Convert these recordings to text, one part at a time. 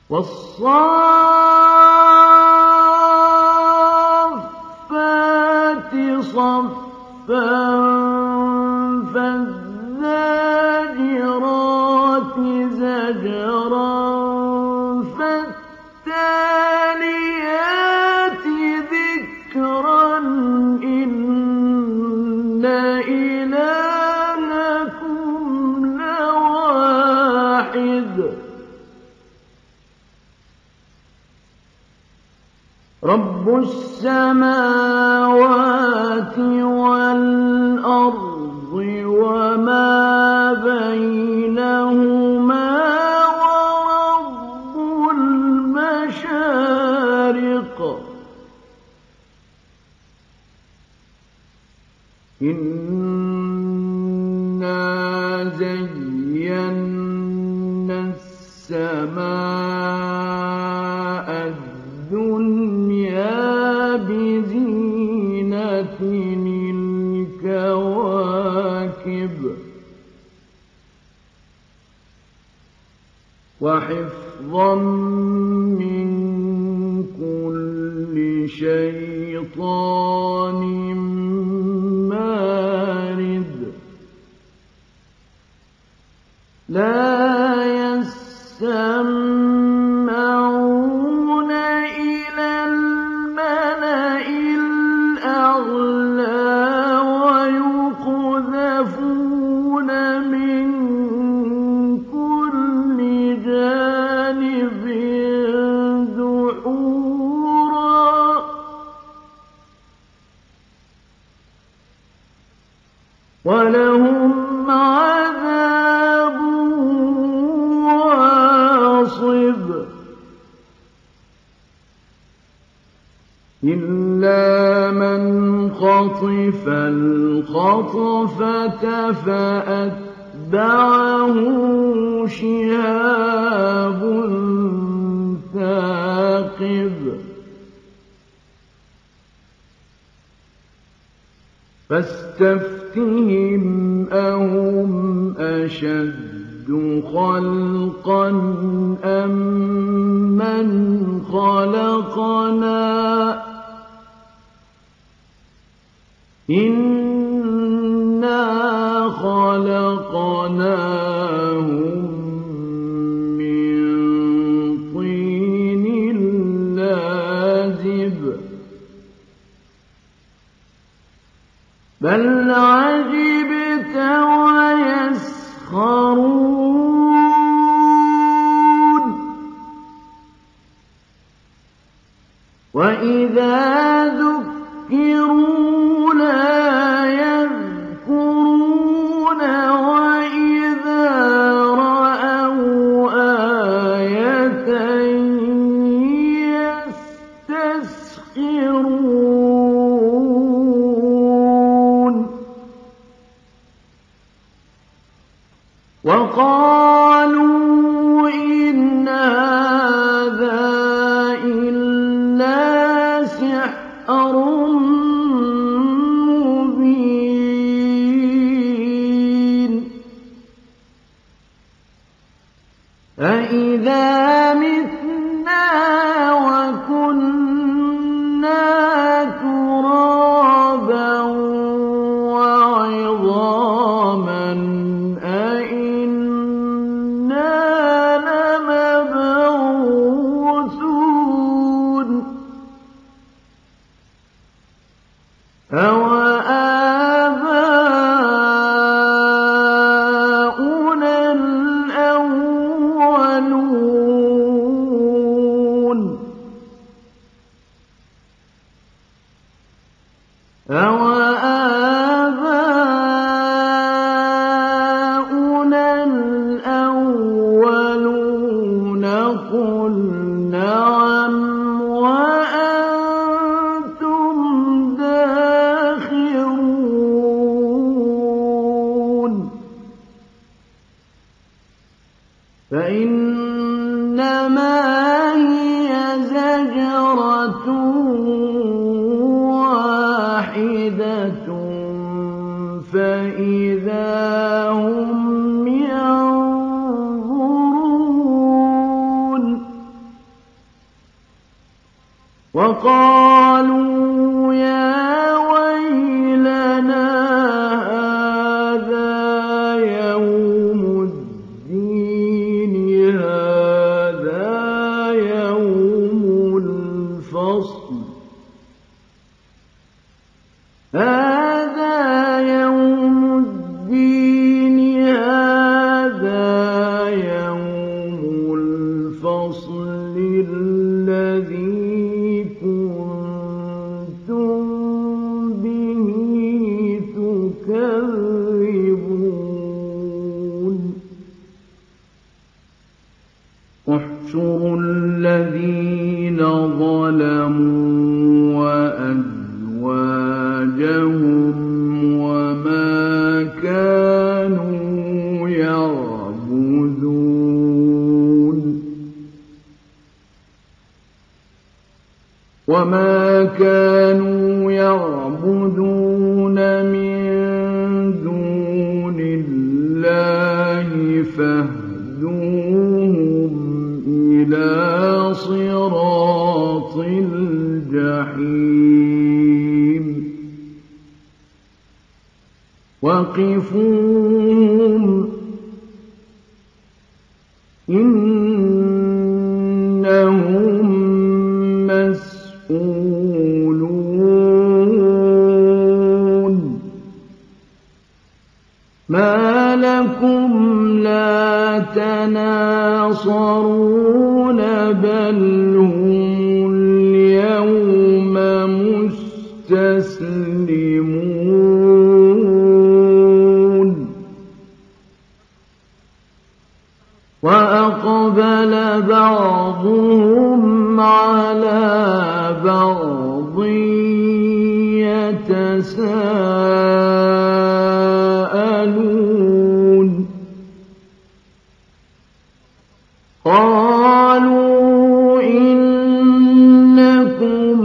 وَالصَّافَّاتِ صَفًّا فَالزَّاجِرَاتِ زَجْرًا فَالتَّالِيَاتِ ذِكْرًا إِنَّ إِلَٰهَكُمْ لَوَاحِدٌ رَبُّ السَّمَاوَاتِ وَالْأَرْضِ وَمَا بَيْنَهُمَا وَرَبُّ الْمَشَارِقِ إِنَّا زَيَّنَّا السَّمَاءَ الدُّنْيَا بِزِينَةٍ الْكَوَاكِبِ وَحِفْظًا مِّن كُلِّ شَيْطَانٍ مَّارِدٍ لَّا يَسَّمَّعُونَ إِلَى الْمَلَإِ الْأَعْلَىٰ وَيُقْذَفُونَ مِن كُلِّ جَانِبٍ دُحُورًا وَلَهُمْ عَذَابٌ وَاصِبٌ إِلَّا مَنْ خَطِفَ الْخَطْفَةَ فَأَتْبَعَهُ شِهَابٌ ثَاقِبٌ فَاسْتَفْتِهِمْ أَهُمْ أَشَدُّ خَلْقًا أَم مَّنْ خَلَقْنَا إِنَّا خَلَقْنَاهُم مِّن طِينٍ لَّازِبٍ بَلْ عَجِبْتَ وَيَسْخَرُونَ وَإِذَا ذُكِّرُوا لَا يَذْكُرُونَ وَإِذَا رَأَوْا آيَةً يَسْتَسْخِرُونَ وَقَالُوا إِنْ هَٰذَا إِلَّا سِحْرٌ مُّبِينٌ أَإِذَا مِتْنَا وَكُنَّا تُرَابًا وَعِظَامًا أَإِنَّا لَمَبْعُوثُونَ أَوَآبَاؤُنَا الْأَوَّلُونَ قُلْ نَعَمْ وَأَنتُمْ دَاخِرُونَ فَإِنَّمَا هِيَ زَجْرَةٌ وَاحِدَةٌ فَإِذَا هُمْ يَنظُرُونَ وقالوا يا ويلنا هذا يوم الدين هذا يوم الفصل هذا يوم الدين هذا يوم الفصل الذي كنتم به تكذبون احشروا الذين ظلموا وأزواجهم وما كانوا يعبدون من دون الله فاهدوهم إلى صراط الجحيم وقفوهم إنهم مسؤولون ما لكم لا تناصرون بل هم اليوم مستسلمون وأقبل بعضهم على بعض يتساءلون قالوا إنكم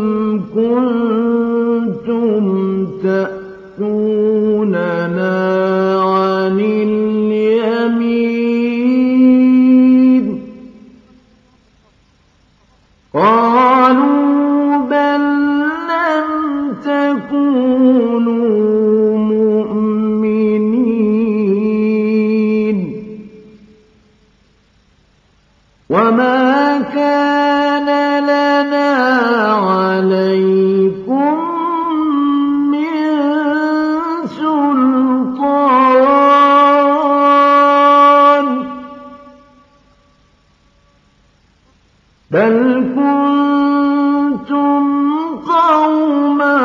كنتم تأتوننا عن اليمين قالوا بل لم تكونوا مؤمنين وما كان لنا عليكم من سلطان بل كنتم قوما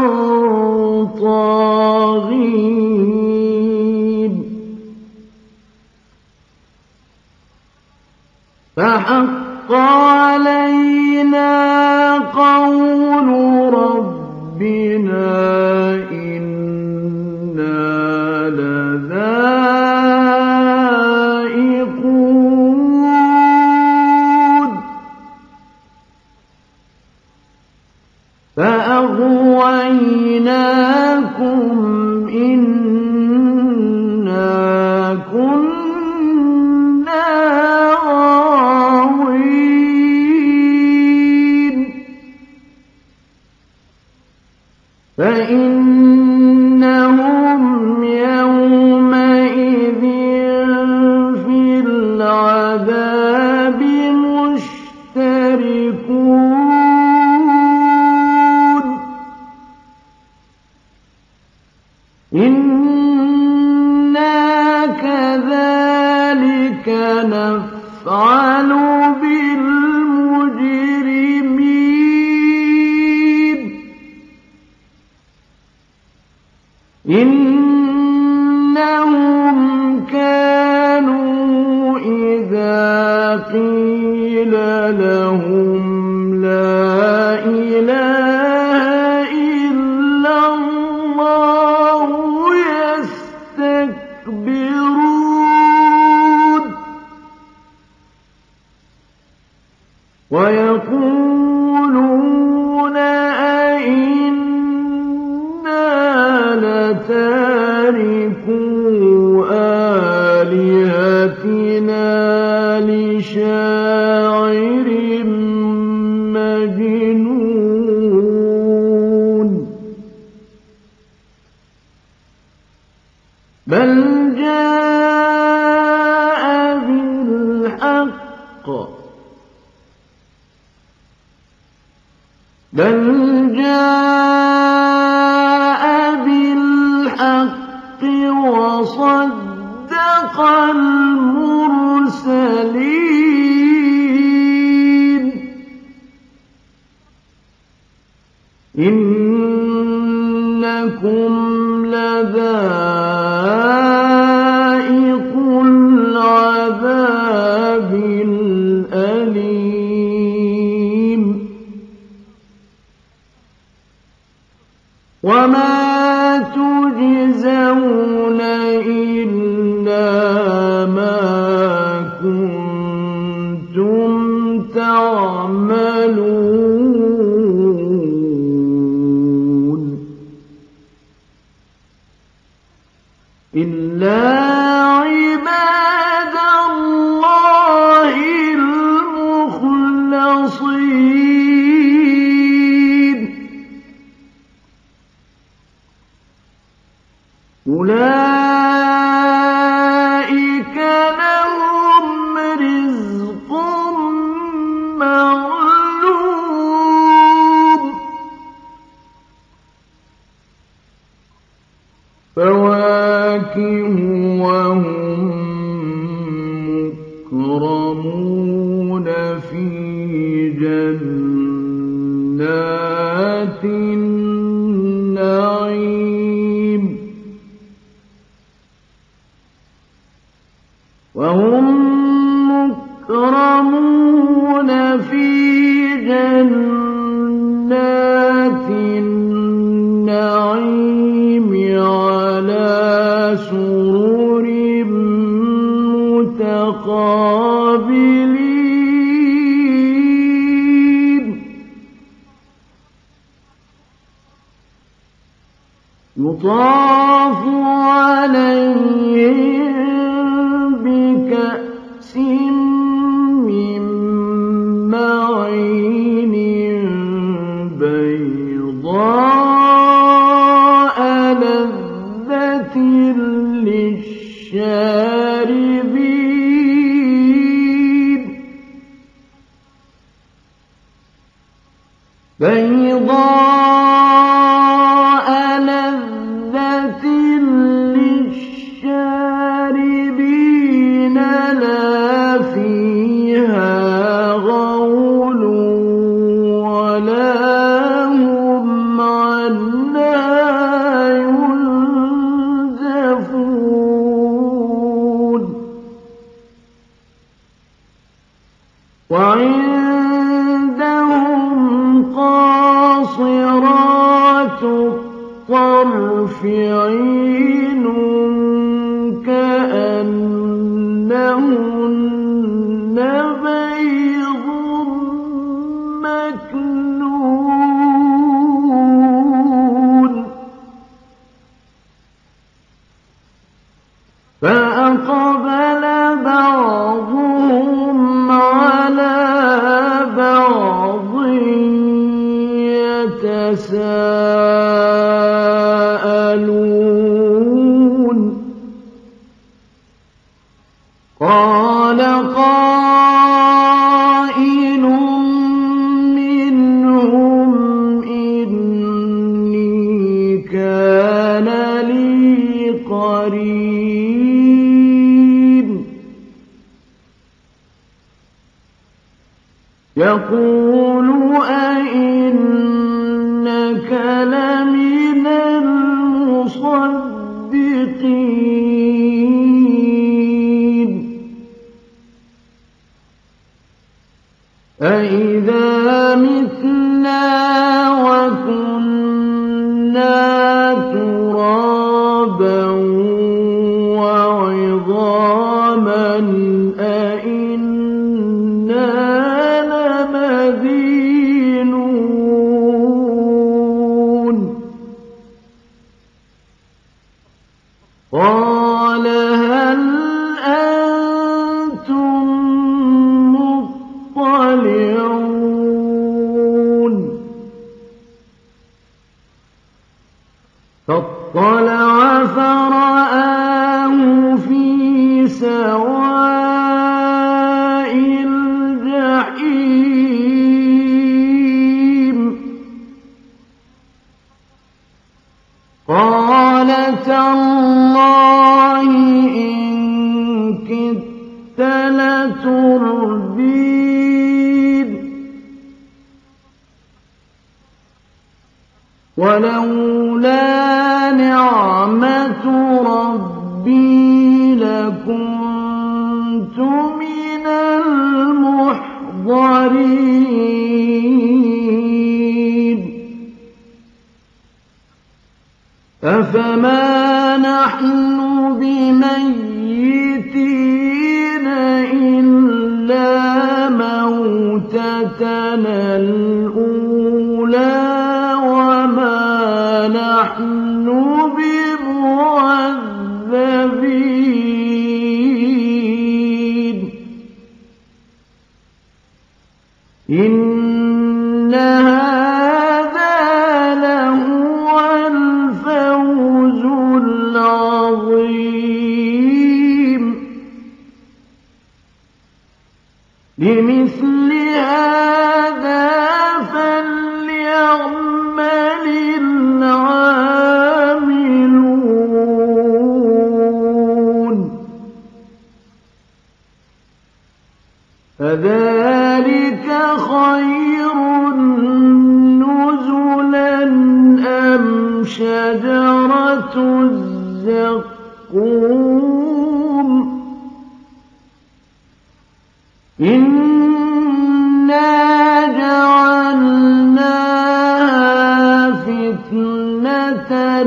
طاغين فحق علينا قول ربنا إنا لذائقون فأغويناكم إنا كنا غاوين فإنهم يومئذ في العذاب مشتركون إنا كذلك نفعل بالمجرمين إنهم كانوا إذا قيل لهم لا إله إلا الله يستكبرون ويقولون أئنا لتاركو آلهتنا لشاعر مجنون بل جاء بالحق وصدق المرسلين إنكم لذائق العذاب الأليم وما تجزون إلا ما كنتم تعملون إلا عباد الله المخلصين أولئك لهم رزق معلوم فواكه وهم مكرمون في جنات النعيم وهم مكرمون في جنات النعيم على سرر متقابلين يطاف عليهم بكأس من معين بيضاء لذة للشاربين لا فيها غول ولا هم عنها ينزفون وعندهم قاصرات الطرف عين كأنهن بيض مكنون فأقبل بعضهم على بعض يتساءلون قال قائل منهم إني كان لي قرين يقول أئنك لمن المصدقين أئذا متنا وكنا ترابا وعظاما أئنا لمدينون قال هل أنتم مطلعون ولولا نعمة ربي لكنت من المحضرين أفما نحن بميتين إلا موتتنا الأولى وما نحن بمعذبين إن هذا لهو الفوز العظيم لمثل هذا فليعمل العاملون فذلك خير نزلا أم شجرة الزقوم إنا جعلناها فتنة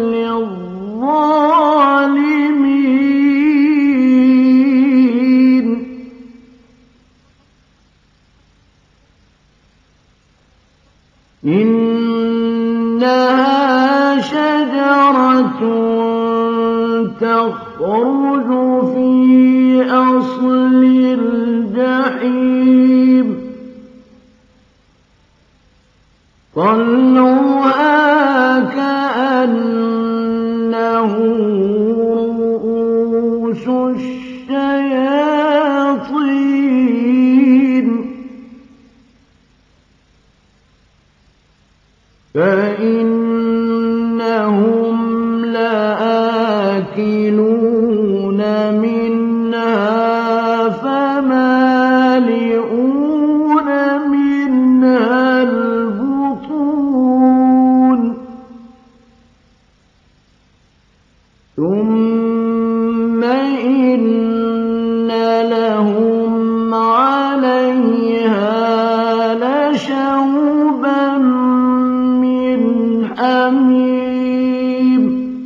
للظالمين إنها شجرة تخرج في أصل الجحيم طلعها كأنه رؤوس الشياطين فإنهم لآكلون منها فمالئون منها البطون ثم إن لهم عليها لشوبا من حميم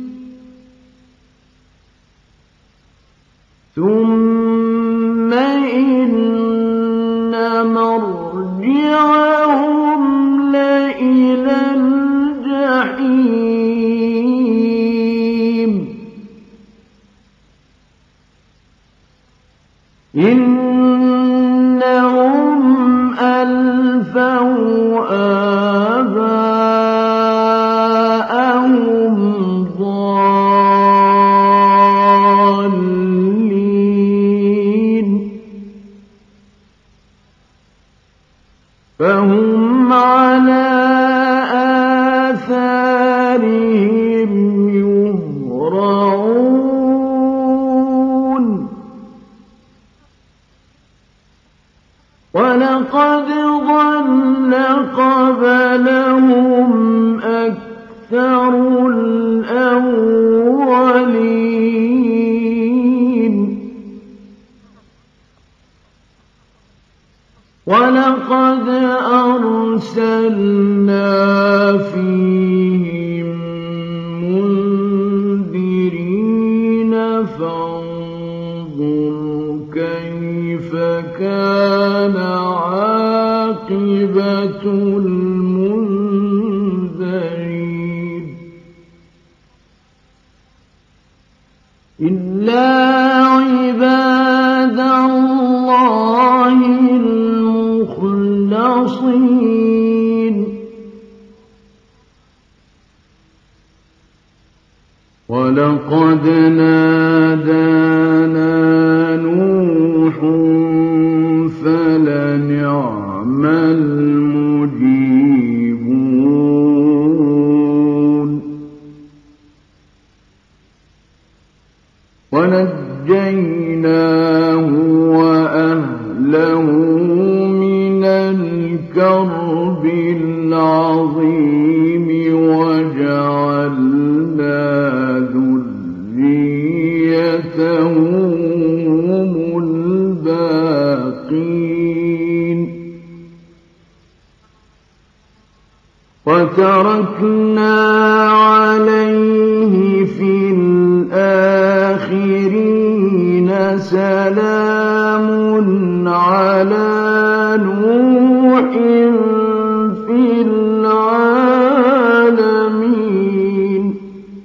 ثم إن مرجعهم لإلى الجحيم إنهم ألفوا آباءهم ضالين فهم على آثارهم يهرعون ولقد ضل قبلهم أكثر الأولين ولقد أرسلنا فيهم منذرين فانظر كيف كان عاقبة المنذرين إلا عباد الله المخلصين ولقد نادانا نوح فلنعم المجيبون ونجيناه وأهله من الكرب العظيم وتركنا عليه في الآخرين سلام على نوح في العالمين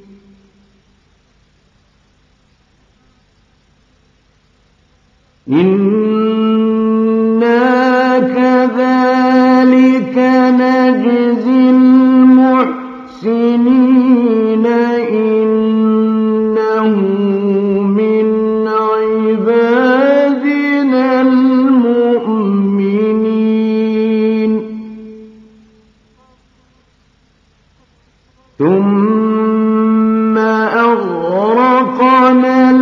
إنا كذلك نجزي المحسنين إنه من عبادنا المؤمنين ثم أغرقنا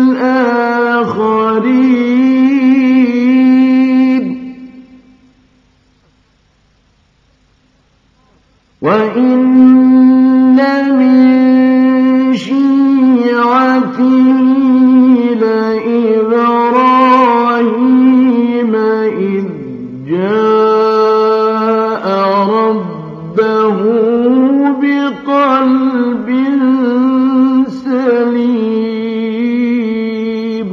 الآخرين وإن من شيعته لإبراهيم إذ جاء ربه بقلب سليم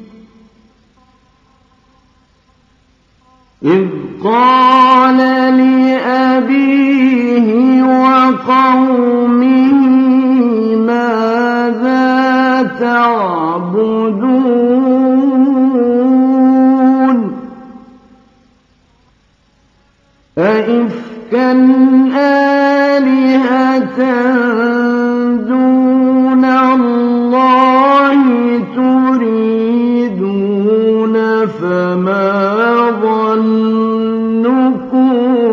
إذ قال لأبيه وقومه ماذا تعبدون أئفكا آلهة دون الله تريدون فما ظنكم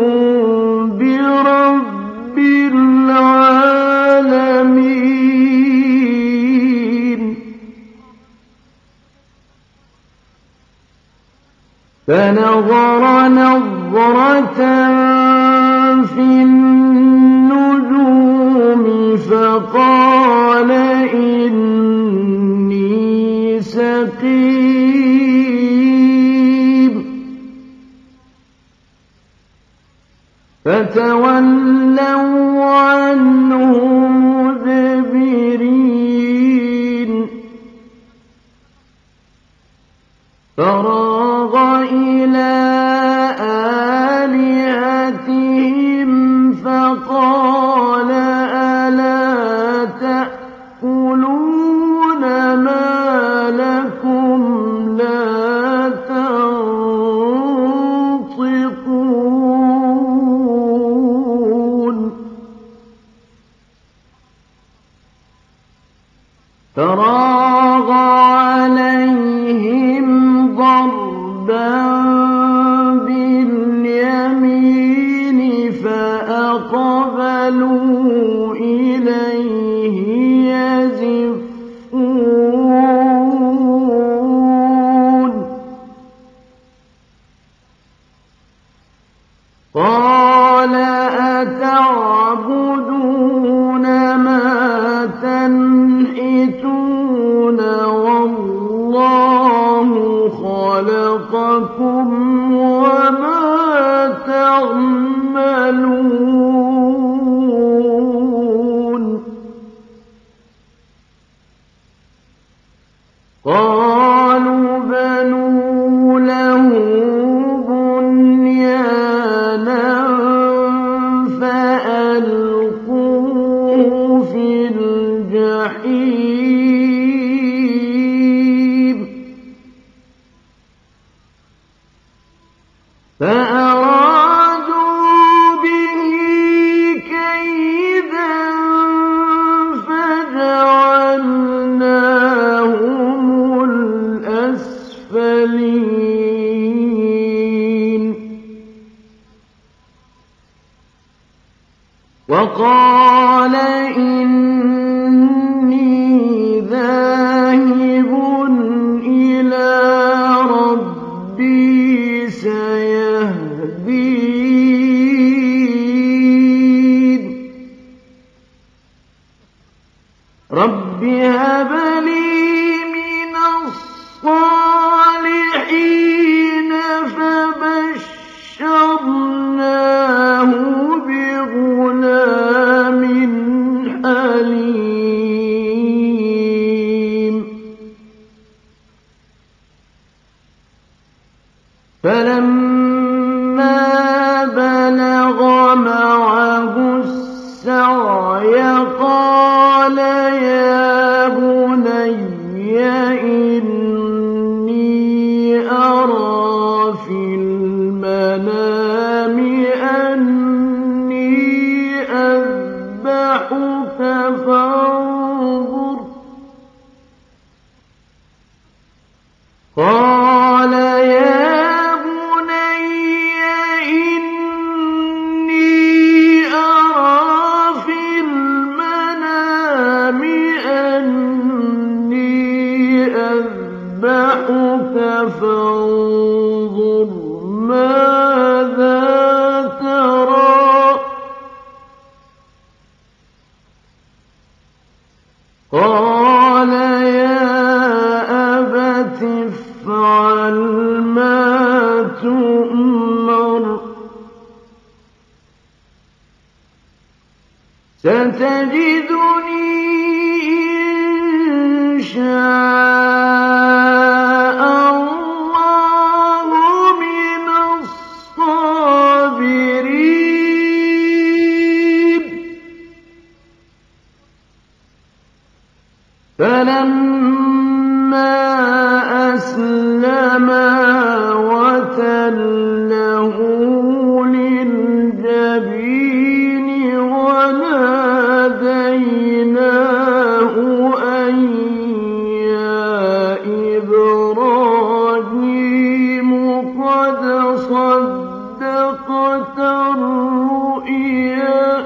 برب العالمين فنظر نظرة في النجوم فقال إني سقيم فتولوا عنه مدبرين فراغ إلى آلهتهم فقال ألا تأكلون ما لكم لا تنطقون فراغ عليهم ضربا باليمين فأقبلوا إليه يزفون قال أتعبدون ما تنحتون والله خلقكم وما تعملون قالوا بنوا له بنيانا فألقوه في الجحيم فأرادوا به كيدا فجعلناهم الأسفلين وقال إني ذاهب إلى ربي سيهدين رب هب لي من الصالحين فبشرناه بغلام معه السعي قال يا بني إني أرى في المنام أني أذبحك فانظر قال يا بني إني أرى في المنام أني أذبحك فانظر ماذا ترى قال يا أبت افعل ما تؤمر ستجدني إن شاء الله من الصابرين فلما أسلما وتله للجبين وناديناه أن يا إبراهيم قد صدقت الرؤيا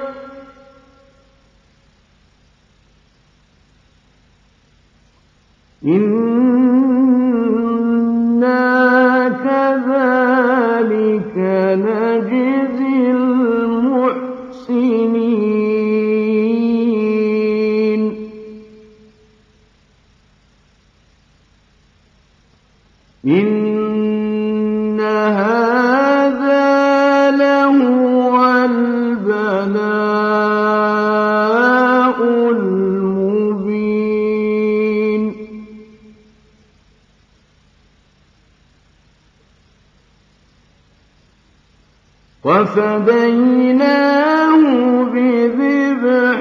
إنا كذلك نجزي المحسنين إن هذا لهو البلاء المبين وفديناه بذبح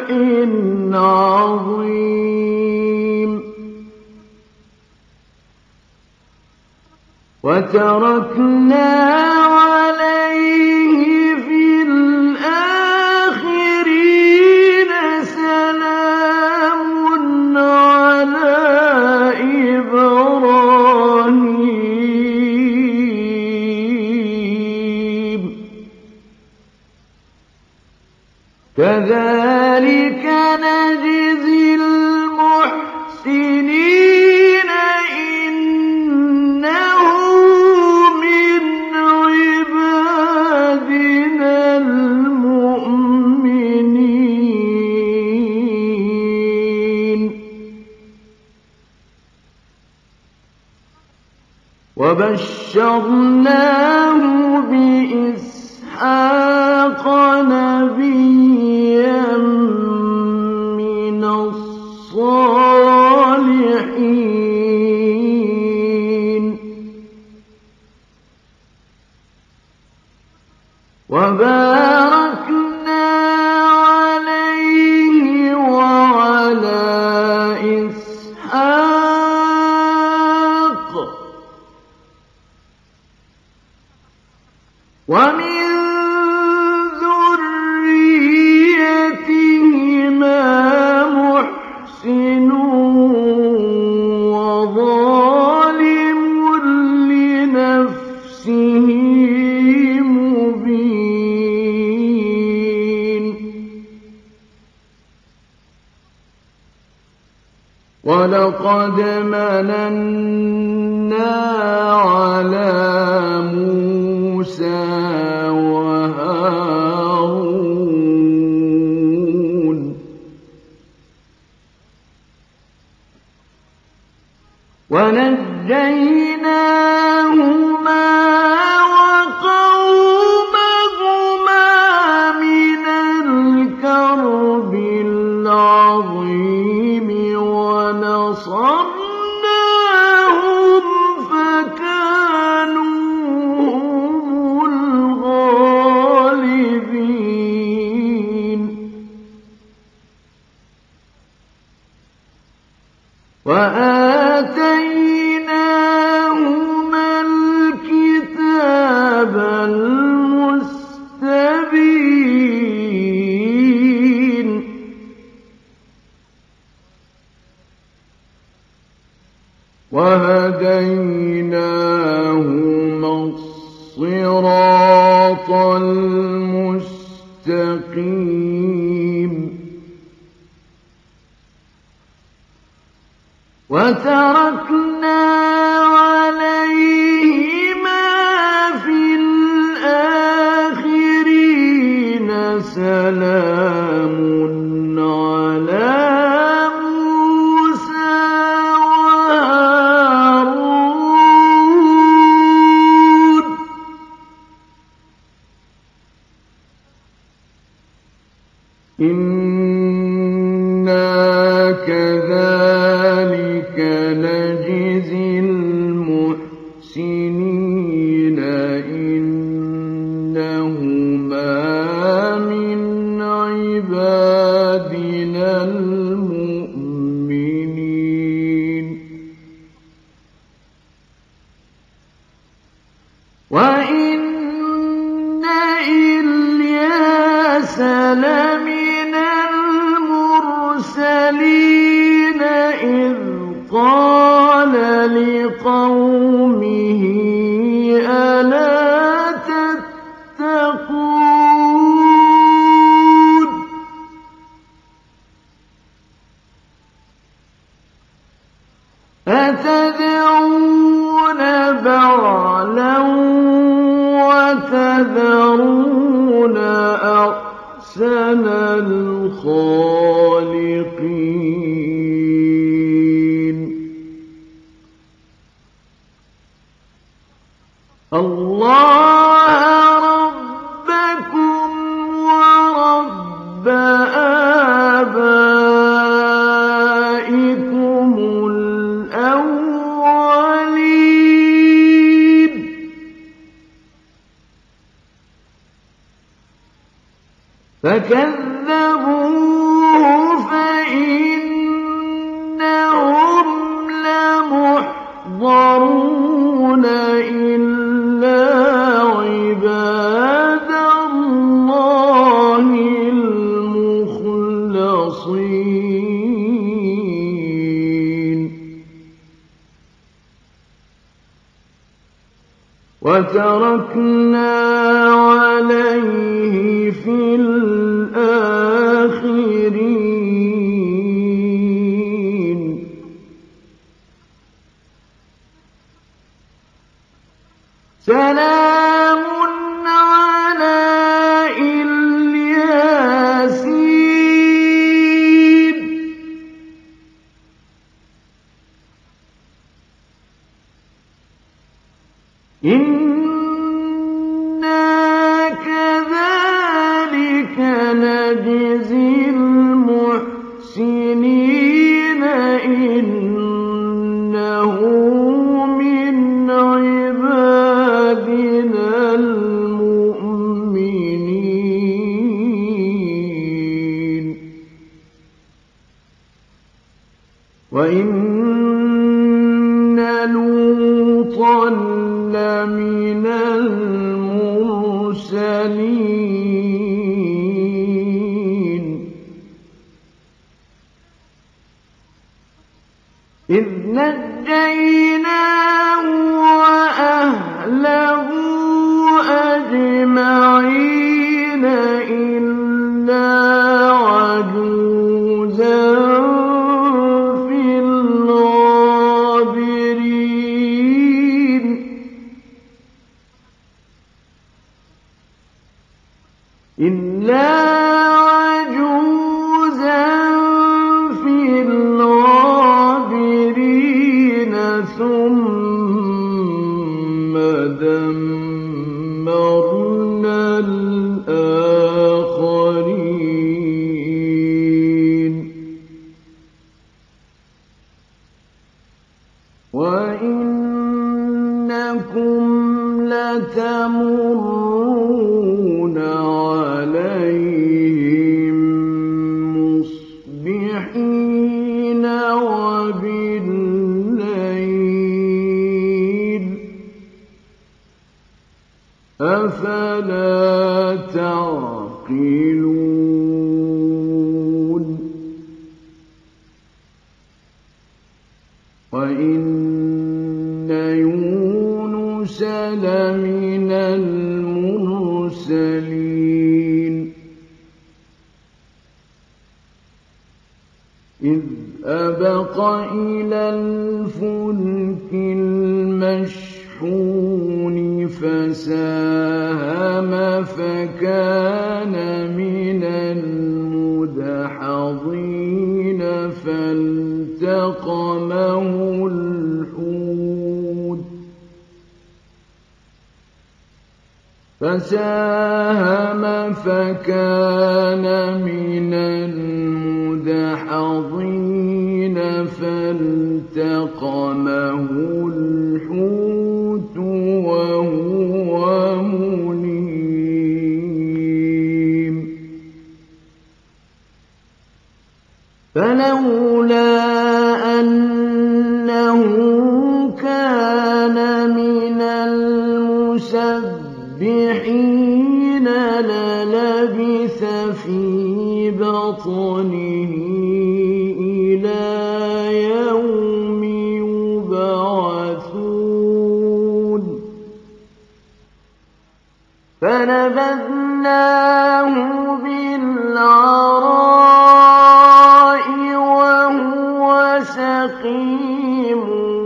عظيم وتركنا عليه في الآخرين سلام على إبراهيم كذلك نجزي المحسنين إنه من عبادنا المؤمنين وبشرناه بإسحاق نبيا من الصالحين وباركنا عليه وعلى إسحاق ومن ذريتهما محسن وظالم لنفسه مبين ولقد مننا على موسى وهارون ونجيناهما وقومهما من الكرب العظيم ونصرناهم فكانوا هم الغالبين وآتيناهما الكتاب المستبين وهديناهما الصراط المستقيم وتركنا عليهما في الآخرين سلام على موسى وهارون إنا كذلك نجزي المحسنين إنهما من عبادنا المؤمنين وإن إلياس لمن المرسلين إذ قال لقومه ألا تتقون أتدعون بعلا وتذرون أحسن الخالقين الله ربكم ورب آبائكم الأولين فكذبوه فإنهم لمحضرون إلا عباد الله المخلصين وتركنا عليه في الآخرين سلام على الياسين إنا كذلك نجزي المحسنين إنه من عبادنا المؤمنين وإن لوطا لمن المرسلين إذ نجيناه وأهله أجمعين إلا عجوزا في الغابرين إلا عجوزا في الغابرين ثم دمرنا الآخرين وإنكم لتمرون عليهم أفلا تعقلون وإن يونس لمن المرسلين إذ أبق إلى الفلك المشحون فساهم فكان من المدحضين فالتقمه الحوت من المدحضين فالتقمه الحوت وهو مليم فلولا أنه كان من المسبحين للبث في بطنه إلى يوم يبعثون فنبذناه بالعراء وهو سقيم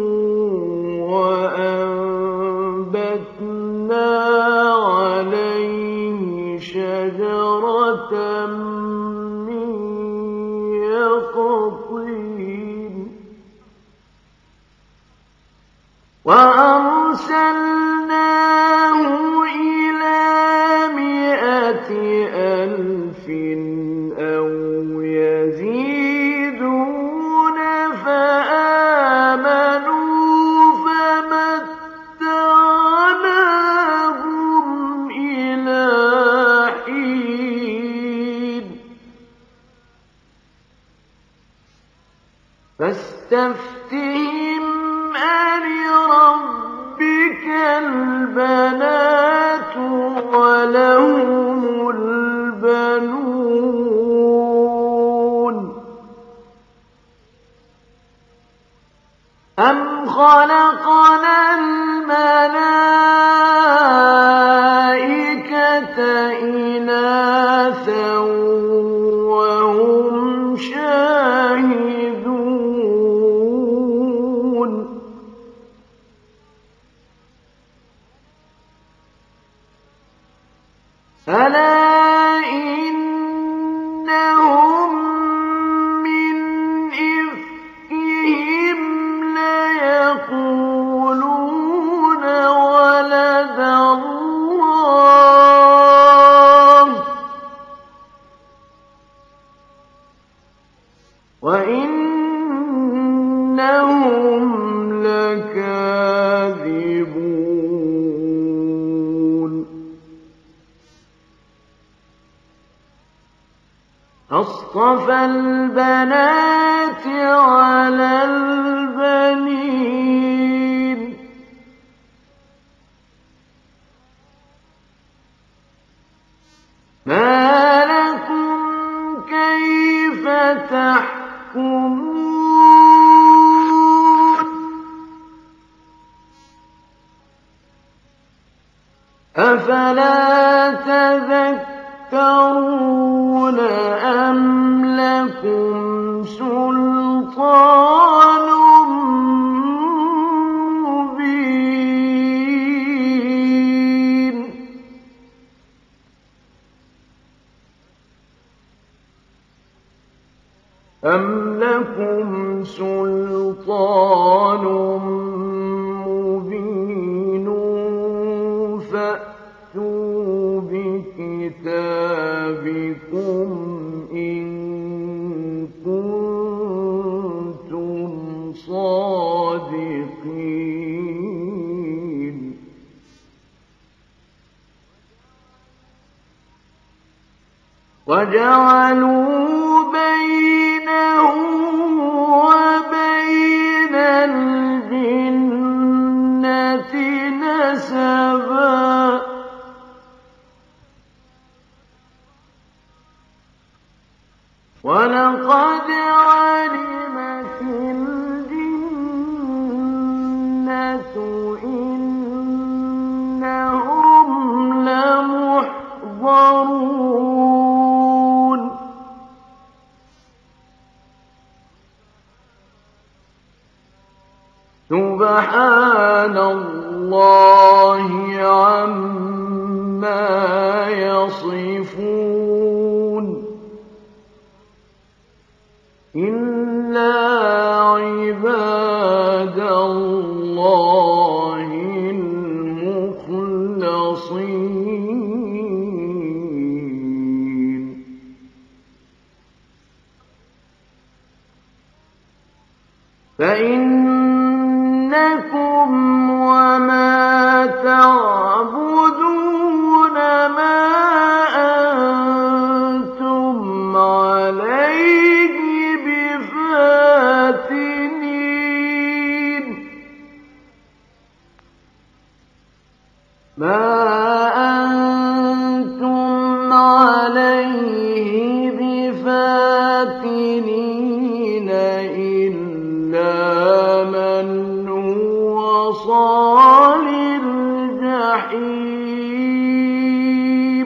وأنبتنا عليه شجرة من يقطين وأرسلناه إلى 100,000 أو يزيدون فآمنوا فمتعناهم إلى حين فاستفتهم ألربك البنات ولهم البنون أم خلقنا الملائكة إناثا وهم شاهدون ألا إنهم من إفكهم ليقولون ولد الله وإنهم لكاذبون أصطفى البنات على البنين ما لكم كيف تحكمون أفلا تذكرون أم لكم سلطان مبين أم لكم سلطان مبين فأتوا بكتابكم إن كنتم صادقين وجعلوا بينه وبين الجنة نسبا ولقد علمت الجنة إنهم لمحضرون سبحان الله عما يصفون إلا عباد الله المخلصين فإنكم وما تعبدون ما أنتم عليه بفاتنين ما أنتم عليه بفاتنين إلا من هو صال الجحيم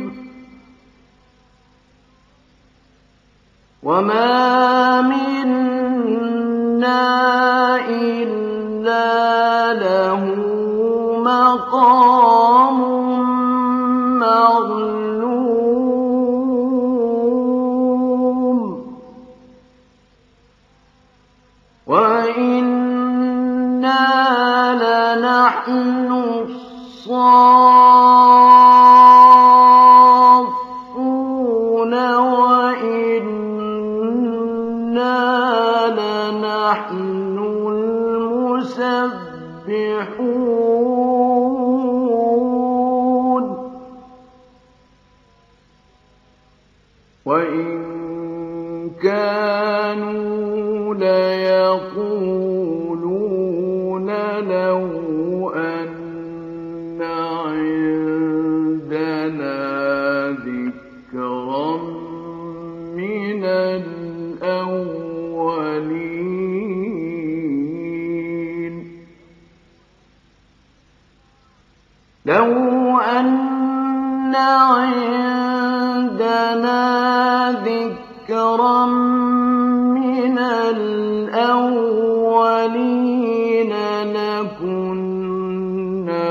وما منا إلا له مقام معلوم وإنا لنحن الصافون وإنا لنحن المسبحون وإن كانوا ليقولون لو أن عندنا ذكرا من الأولين لو أن عندنا ذكرا من الأولين لكنا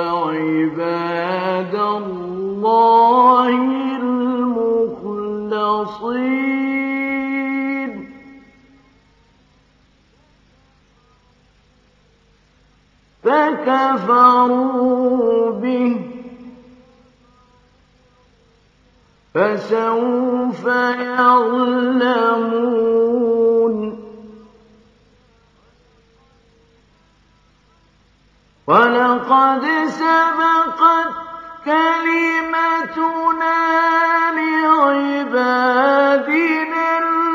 عباد الله المخلصين فكفروا به فسوف يعلمون ولقد سبقت كلمتنا لعبادنا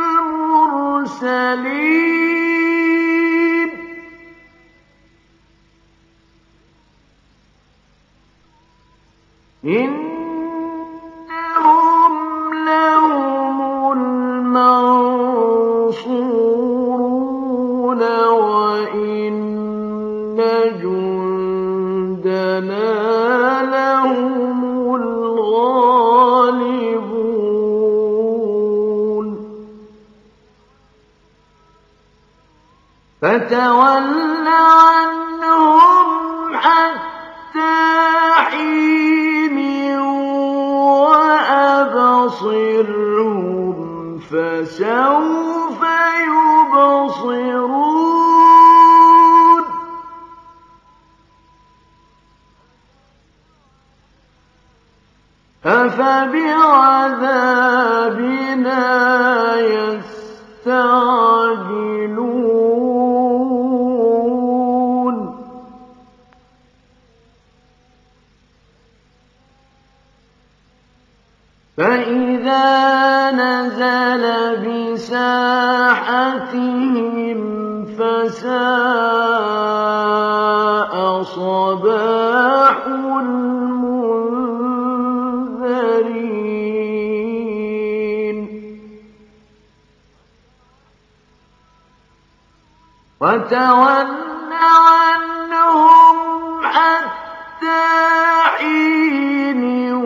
المرسلين إنهم لهم المنصورون وإن جندنا لهم الغالبون فتول عنهم حتى حين وأبصرهم فسوف يبصرون أفبعذابنا يستعجلون فإذا نزل بساحتهم فساء صباح المنذرين وتول عنهم حتى حين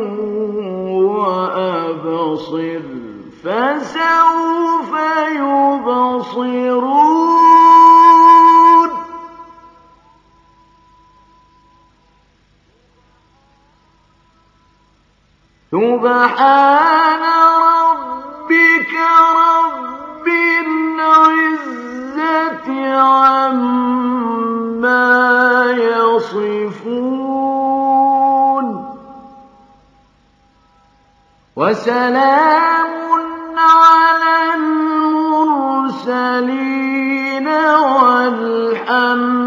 وأبصر فسوف يبصرون سبحان ربك رب العزة عما يصفون وسلام على المرسلين والحمد